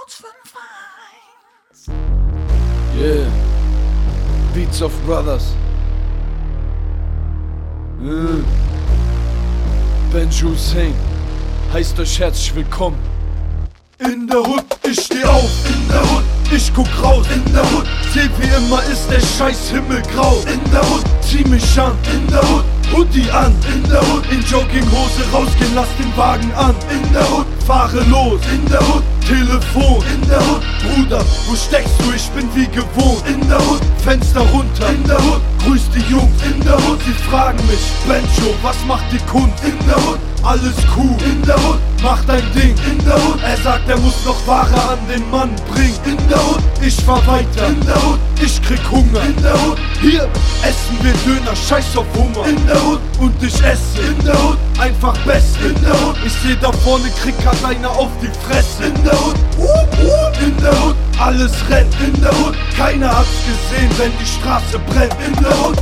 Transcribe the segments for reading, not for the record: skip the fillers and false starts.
Codes 5-1. Yeah, Beats of Brothers. Benji Hussein heißt euch herzlich willkommen. In der Hood, ich steh auf, in der Hood, ich guck raus, in der Hood, seh wie immer ist der scheiß Himmel grau. In der Hood, zieh mich an, in der Hood, Hoodie an, in der Hood, in Jogginghose rausgehen, lass den Wagen an. In der Hood, fahre los, in der Hood, Telefon, in der Hood, Bruder, wo steckst du, ich bin wie gewohnt. In der Hood, Fenster runter, in der Hood, grüß die Jungs, in der Hood, sie fragen mich, Benjo, was macht die Kunst? In der Hood, alles cool, in der Hood, mach dein Ding, in der Hood, er sagt, er muss noch Ware an den Mann bringen. In der Hood, ich fahr weiter, in der Hood, ich krieg Hunger, in der Hood, hier essen wir Döner, scheiß auf Hunger. In der Hood, und ich esse, in der Hood, einfach Beste. In der Hood, ich seh da vorne, krieg grad einer auf die Fresse. In der Hood, in der Hood, alles rennt. In der Hood, keiner hat's gesehen, wenn die Straße brennt. In der Hood,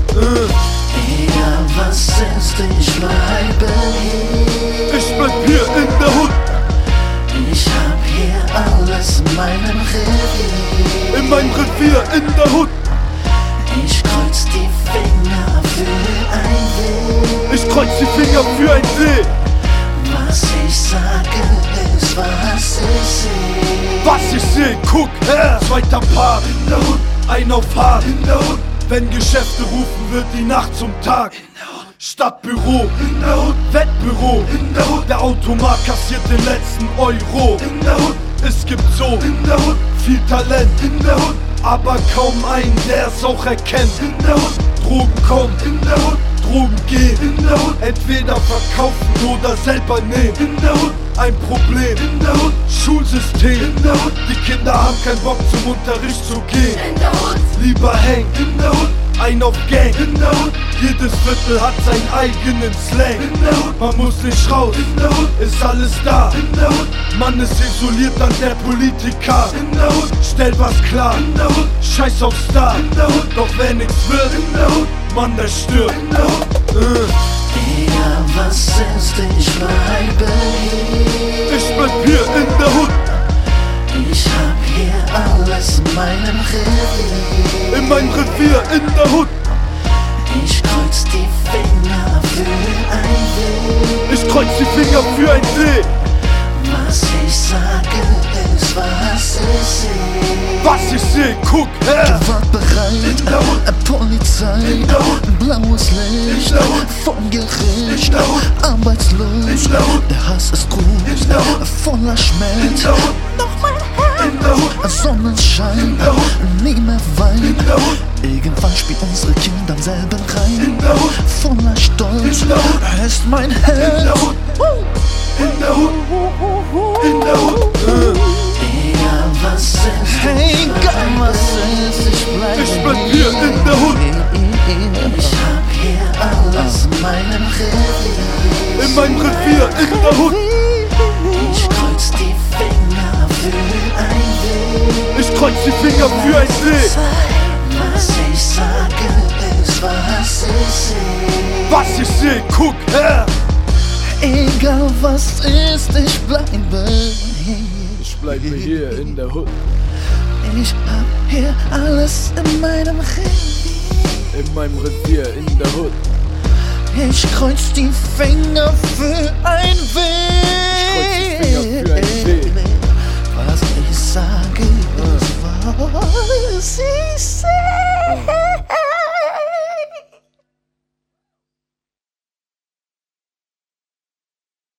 Egal was ist, ich bleibe hier. Ich bleib hier in der Hood. Ich hab hier alles in meinem Revier. In meinem Revier, in der Hood. Ich kreuz die Finger für ein Weh. Ich kreuz die Finger für ein Weh. Was ich sage ist, was ich seh. Was ich seh, guck her. Zweiter Part, in der Hood. Ein auf Hart, in der Hood. Wenn Geschäfte rufen, wird die Nacht zum Tag. Stadtbüro, in der Hood, Wettbüro, in der Hood, der Automat kassiert den letzten Euro. In der Hood, es gibt so, in der Hood, viel Talent, in der Hood, aber kaum einen, der es auch erkennt. In der Hood, Drogen kommen, in der Hood, Drogen gehen, in der Hood, entweder verkaufen oder selber nehmen. In der Hood, ein Problem, in der Hood, Schulsystem, in der Hood, die Kinder haben keinen Bock zum Unterricht zu gehen. In der Hood, Lieber hängen, in der Hood, ein auf Gang, in der Hood, jedes Viertel hat seinen eigenen Slang. In der Hood, man muss nicht raus, in der Hood, ist alles da. In der Hood, man ist isoliert an der Politiker. In der Hood, stell was klar, in der Hood, scheiß auf Star. In der Hood, doch wenn nix wird, in der Hood, Mann, der stirbt. In der Hood, egal was ist, ich bleibe hier. ich bleib hier in der Hood. Ich hab hier alles in meinem Revier. In meinem Revier, in der Hood. Ich kreuz die Finger für ein Weh. Ich kreuz die Finger für ein Weh. Was ich sage ist, was ich seh. Was ich seh, guck her. Gewaltbereit, In der Hood. Polizei, In der Hood. blaues Licht In der Hood. vom Gericht, In der Hood. arbeitslos, In der Hood. der Hass ist In groß, der Hood. voller In Schmerz, der Hood, Noch mein Herz. in der Hood, Sonnenschein, In der Hood. nie mehr Wein. in der Hood, Irgendwann spielt unsere Kinder am selben Rein, in der Hood, voller Stolz, In der Hood. ist mein in der Herz. Hood, in der Hood, in der Hood. Egal was ist, Egal was ist, ich bleibe Ich bleib hier in der Hood. ich hab hier alles in meinem Revier. In meinem Revier, in der Hood. Ich kreuz die Finger für ein Weh. Ich kreuz die Finger für ein Weh. Was ich sage ist, was ich seh. Was ich seh, guck her. Egal was ist, ich bleibe hier. Ich bleibe hier in der Hood. Ich hab hier alles in meinem Revier. In meinem Revier, in der Hood. Ich kreuz die Finger für ein kreuz die Finger für ein Weh. Weh. Was ich sage ist, was ich